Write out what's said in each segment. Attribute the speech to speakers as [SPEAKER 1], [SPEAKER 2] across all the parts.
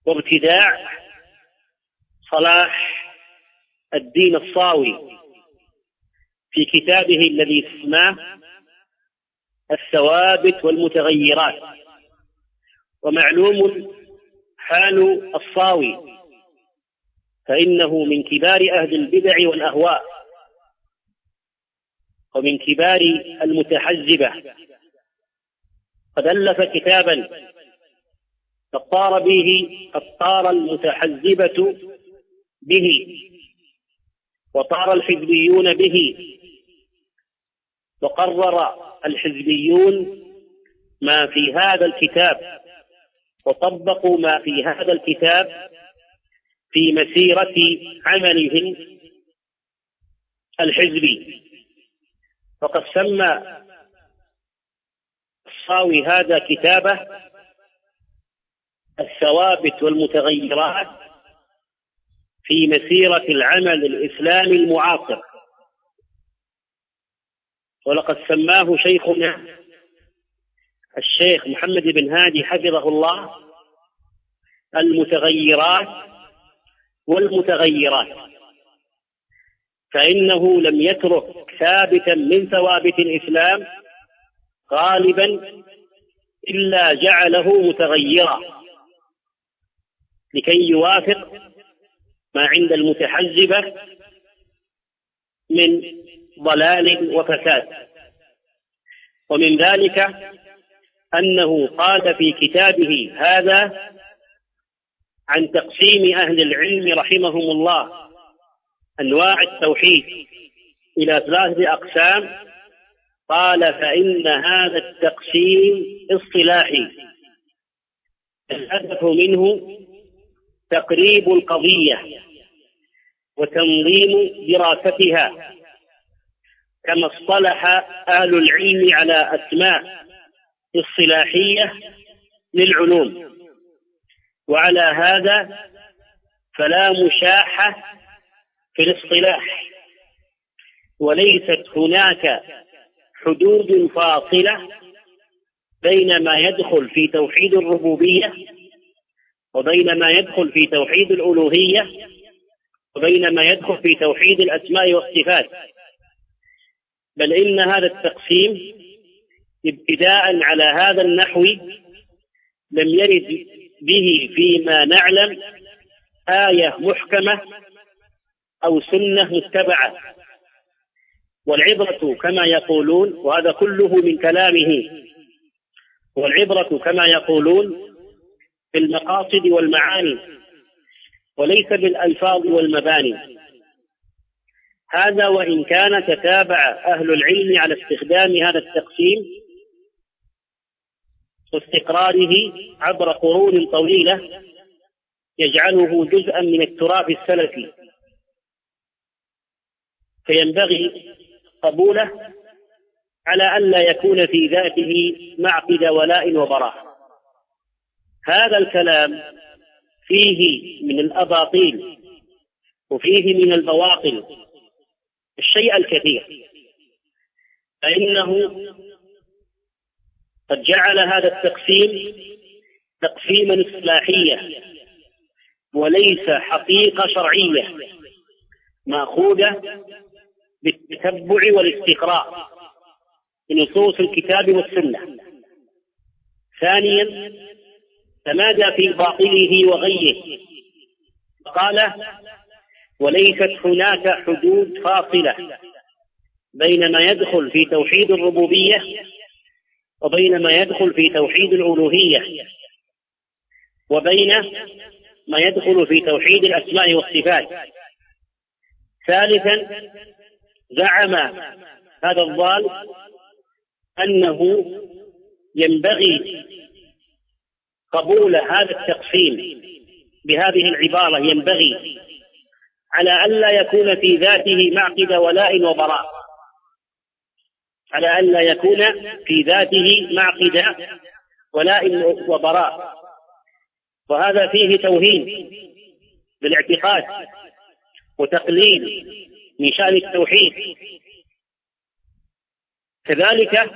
[SPEAKER 1] وابتداع صلاح الدين الصاوي في كتابه الذي سماه الثوابت والمتغيرات. ومعلوم حال الصاوي فإنه من كبار أهل البدع والأهواء ومن كبار المتحزبة، قد ألف كتابا قد طار المتحزبة به وطار الحزبيون به، وقرر الحزبيون ما في هذا الكتاب وطبقوا ما في هذا الكتاب في مسيرة عملهم الحزبي. وقد سمى الصاوي هذا كتابه الثوابت والمتغيرات في مسيرة العمل الإسلامي المعاصر. ولقد سماه شيخنا الشيخ محمد بن هادي حفظه الله المتغيرات والمتغيرات، فإنه لم يترك ثابتا من ثوابت الإسلام غالبا إلا جعله متغيرا لكي يوافق ما عند المتحزبة من ضلال وفساد. ومن ذلك أنه قال في كتابه هذا عن تقسيم أهل العلم رحمهم الله أنواع التوحيد إلى 3 أقسام، قال فإن هذا التقسيم اصطلاحي، الهدف منه تقريب القضية وتنظيم دراستها، كما اصطلح أهل العلم على أسماء اصطلاحية للعلوم. وعلى هذا فلا مشاحة في الاصطلاح، وليست هناك حدود فاصلة بين ما يدخل في توحيد الربوبية وبين ما يدخل في توحيد الألوهية وبين ما يدخل في توحيد الأسماء والصفات، بل إن هذا التقسيم ابتداء على هذا النحو لم يرد به فيما نعلم آية محكمة أو سنة متبعة. والعبرة كما يقولون، وهذا كله من كلامه، والعبرة كما يقولون بالمقاصد والمعاني وليس بالألفاظ والمباني. هذا وإن كان تتابع أهل العلم على استخدام هذا التقسيم واستقراره عبر قرون طويلة يجعله جزءا من التراث السلفي، فينبغي قبوله على ألا يكون في ذاته معقد ولاء وبراء. هذا الكلام فيه من الأباطيل وفيه من البواطل الشيء الكثير، فإنه قد جعل هذا التقسيم تقسيما اصطلاحيا وليس حقيقة شرعية مأخوذة بالتتبع والاستقراء لنصوص الكتاب والسنة. ثانيا تمادى في باطله وغيه، قال وليست هناك حدود فاصلة بين ما يدخل في توحيد الربوبية وبين ما يدخل في توحيد الألوهية وبين ما يدخل في توحيد الأسماء والصفات. ثالثا زعم هذا الضال أنه ينبغي قبول هذا التقسيم بهذه العبارة، ينبغي، على ألا يكون في ذاته معقد ولاء وبراء، على ألا يكون في ذاته معقد ولاء وبراء. وهذا فيه توهين بالاعتقاد وتقليل من شأن التوحيد. كذلك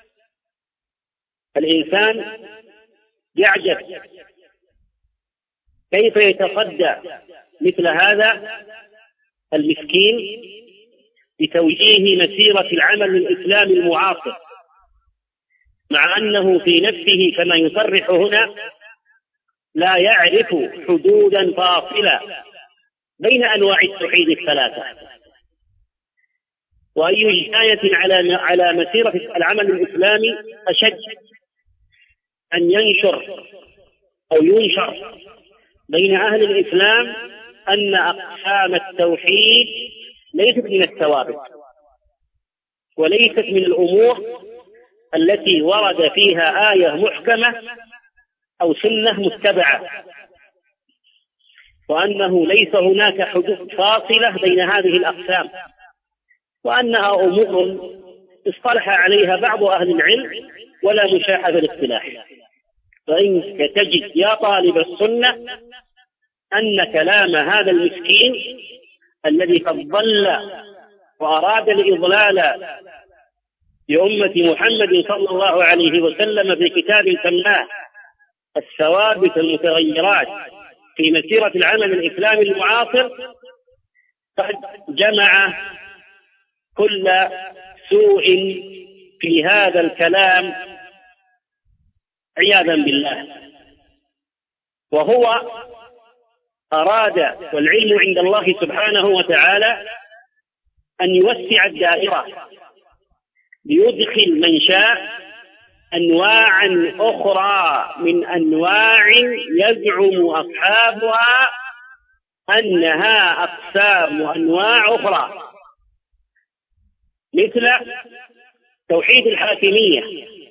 [SPEAKER 1] الإنسان يعجب كيف يتصدى مثل هذا المسكين لتوجيه مسيرة العمل الإسلامي المعاصر، مع أنه في نفسه كما يصرح هنا لا يعرف حدودا فاصلة بين أنواع التوحيد الثلاثة. وأي جناية على مسيرة العمل الإسلامي أشد أن ينشر بين أهل الإسلام أن أقسام التوحيد ليست من الثوابت وليست من الأمور التي ورد فيها آية محكمة أو سنة متبعة، وأنه ليس هناك حدود فاصلة بين هذه الأقسام، وأنها أمور اصطلح عليها بعض أهل العلم ولا مشاحة بالاصطلاح. فإنك تجد يا طالب السنة أن كلام هذا المسكين الذي قد ضل وأراد الإضلال بأمة محمد صلى الله عليه وسلم في كتاب سماه الثوابت المتغيرات في مسيرة العمل الإسلامي المعاصر، قد جمع كل سوء في هذا الكلام عياذا بالله. وهو أراد، والعلم عند الله سبحانه وتعالى، أن يوسع الدائرة ليدخل من شاء أنواعا أخرى من أنواع يزعم أصحابها أنها أقسام وأنواع أخرى، مثل توحيد الحاكمية.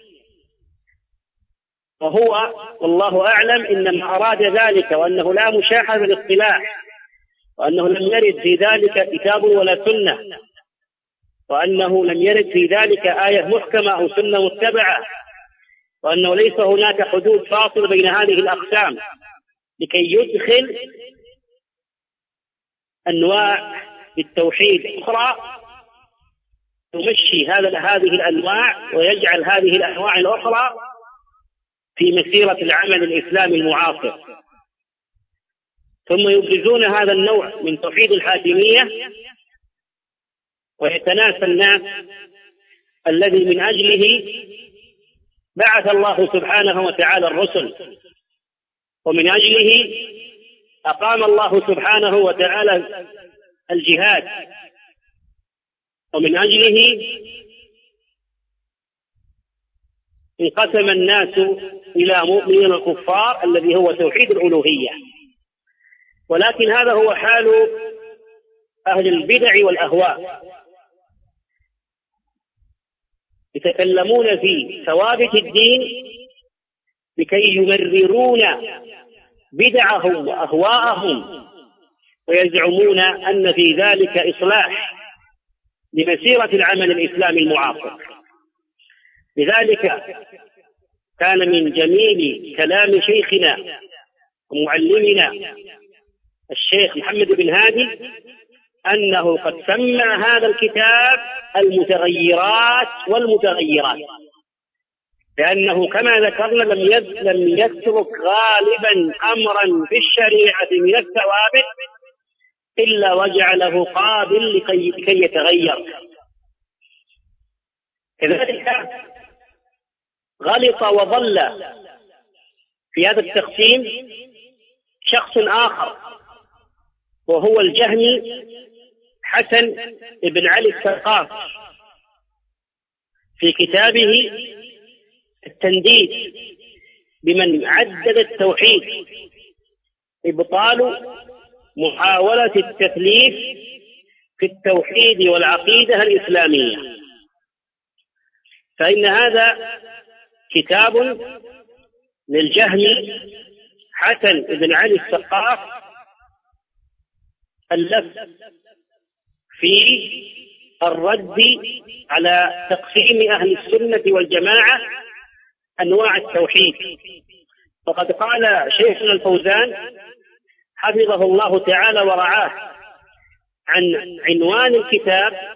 [SPEAKER 1] وهو والله أعلم إنما أراد ذلك، وأنه لا مشاحة بالاصطلاح، وأنه لم يرد في ذلك كتاب ولا سنة، وأنه لم يرد في ذلك آية محكمة أو سنة متبعة، وأنه ليس هناك حدود فاصل بين هذه الأقسام، لكي يدخل أنواع بالتوحيد أخرى تمشي هذه الأنواع ويجعل هذه الأنواع الأخرى في مسيرة العمل الإسلامي المعاصر. ثم يبرزون هذا النوع من توحيد الحاكمية ويتناسى الناس الذي من أجله بعث الله سبحانه وتعالى الرسل، ومن أجله أقام الله سبحانه وتعالى الجهاد، ومن أجله انقسم الناس إلى مؤمنين وكفار الذي هو توحيد الألوهية. ولكن هذا هو حال أهل البدع والأهواء، يتكلمون في ثوابت الدين لكي يمررون بدعهم وأهواءهم، ويزعمون أن في ذلك إصلاح لمسيرة العمل الإسلامي المعاصر. لذلك كان من جميل كلام شيخنا ومعلمنا الشيخ محمد بن هادي أنه قد سمى هذا الكتاب المتغيرات والمتغيرات، لأنه كما ذكرنا لم يترك غالبا أمرا في الشريعة من الثوابت إلا وجعله قابل لكي يتغير. كذلك غلط وضل في هذا التقسيم شخص آخر، وهو الجهمي حسن بن علي السقاف في كتابه التنديد بمن عدد التوحيد، إبطال محاولة التثليث في التوحيد والعقيدة الإسلامية. فإن هذا كتاب للجهمي حسن بن علي السقاف ألف في الرد على تقسيم أهل السنة والجماعة أنواع التوحيد. وقد قال شيخنا الفوزان حفظه الله تعالى ورعاه عن عنوان الكتاب،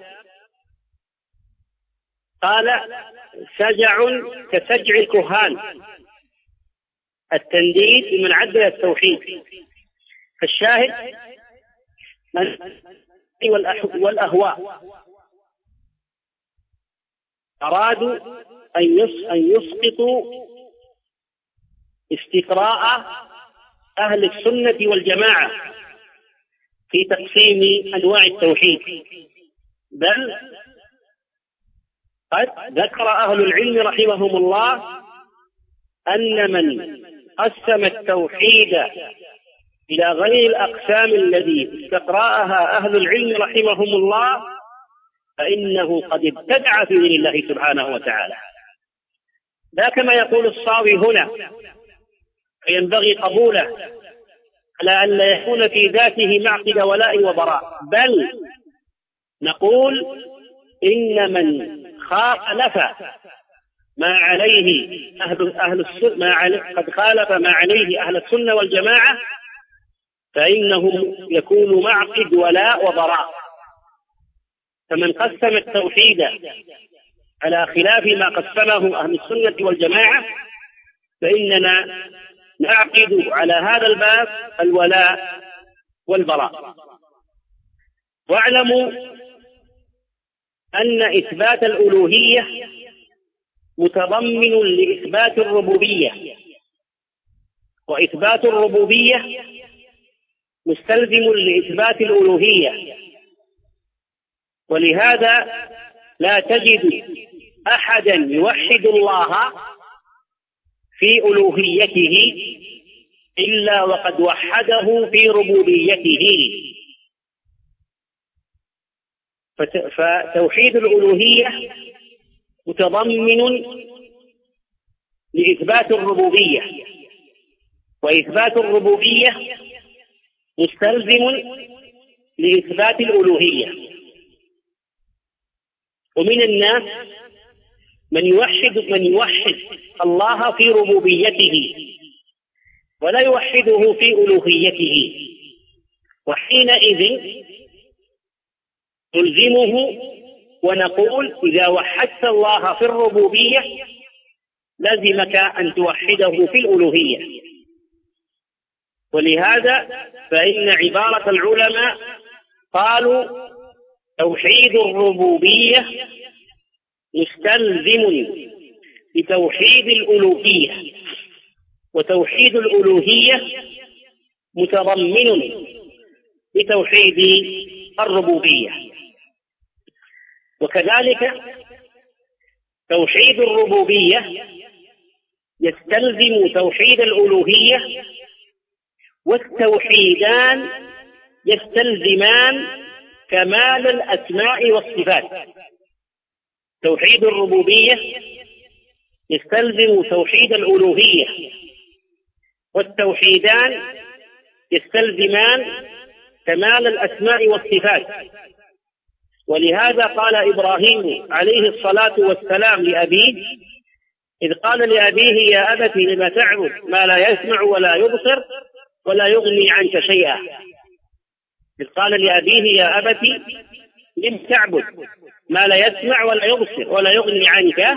[SPEAKER 1] قال: سجع كسجع الكهان، التنديد من عدل التوحيد. فالشاهد والأهواء أرادوا أن يسقطوا استقراء أهل السنة والجماعة في تقسيم أنواع التوحيد، بل قد ذكر أهل العلم رحمهم الله أن من قسم التوحيد إلى غير الأقسام الذي استقرأها أهل العلم رحمهم الله فإنه قد ابتدع في دين الله سبحانه وتعالى، لا كما يقول الصاوي هنا فينبغي قبوله على أن لا يكون في ذاته معقد ولاء وبراء، بل نقول إن من خالف ما عليه أهل السنة قد خالف ما عليه أهل السنة والجماعة فإنه يكون معقد ولاء وبراء. فمن قسم التوحيد على خلاف ما قسمه أهل السنة والجماعة فإننا نعقد على هذا الباب الولاء والبراء. واعلموا أن إثبات الألوهية متضمن لإثبات الربوبية، وإثبات الربوبية مستلزم لإثبات الألوهية، ولهذا لا تجد أحدا يوحد الله في ألوهيته إلا وقد وحده في ربوبيته. فتوحيد الألوهية متضمن لإثبات الربوبية، وإثبات الربوبية مستلزم لإثبات الألوهية. ومن الناس من يوحد الله في ربوبيته ولا يوحده في ألوهيته، وحينئذ نلزمه ونقول إذا وحدت الله في الربوبية لزمك أن توحده في الألوهية. ولهذا فإن عبارة العلماء قالوا توحيد الربوبية مستلزم لتوحيد الألوهية، وتوحيد الألوهية متضمن لتوحيد الربوبية. وكذلك توحيد الربوبية يستلزم توحيد الألوهية، والتوحيدان يستلزمان كمال الأسماء والصفات. توحيد الربوبية يستلزم توحيد الألوهية، والتوحيدان يستلزمان كمال الأسماء والصفات. ولهذا قال إبراهيم عليه الصلاة والسلام لأبيه إذ قال لأبيه يا أبت لم تعبد ما لا يسمع ولا يبصر ولا يغني عنك شيئا. إذ قال لأبيه يا أبت لم تعبد ما لا يسمع ولا يبصر ولا يغني عنك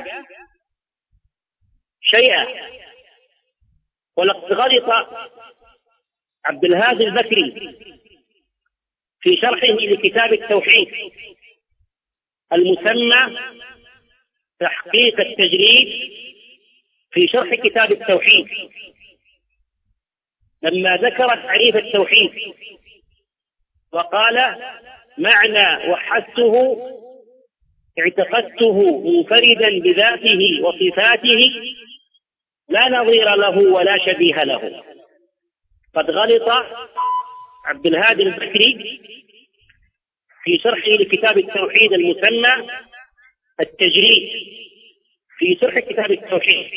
[SPEAKER 1] شيئا. ولقد غلط عبد الهادي البكري في شرحه لكتاب التوحيد المسمى تحقيق التجريد في شرح كتاب التوحيد لما ذكر تعريف التوحيد وقال معنى وحدته اعتقدته منفردا بذاته وصفاته لا نظير له ولا شبيه له. قد غلط عبد الهادي البكري في شرحه لكتاب التوحيد المسمى التجريد في شرح كتاب التوحيد.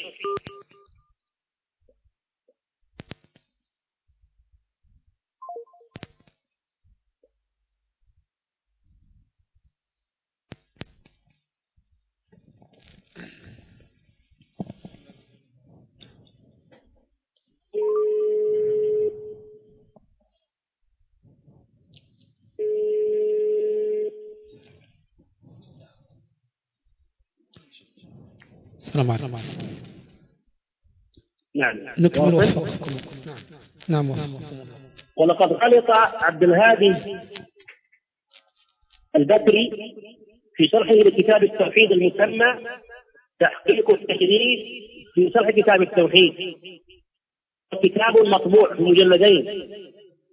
[SPEAKER 2] السلام عليكم.
[SPEAKER 1] نعم
[SPEAKER 2] نكمل وفقكم. نعم وفقكم.
[SPEAKER 1] ولقد غلط عبد الهادي البكري في شرحه لكتاب التوحيد المسمى تحقيق التجريد في شرح كتاب التوحيد، كتاب مطبوع في مجلدين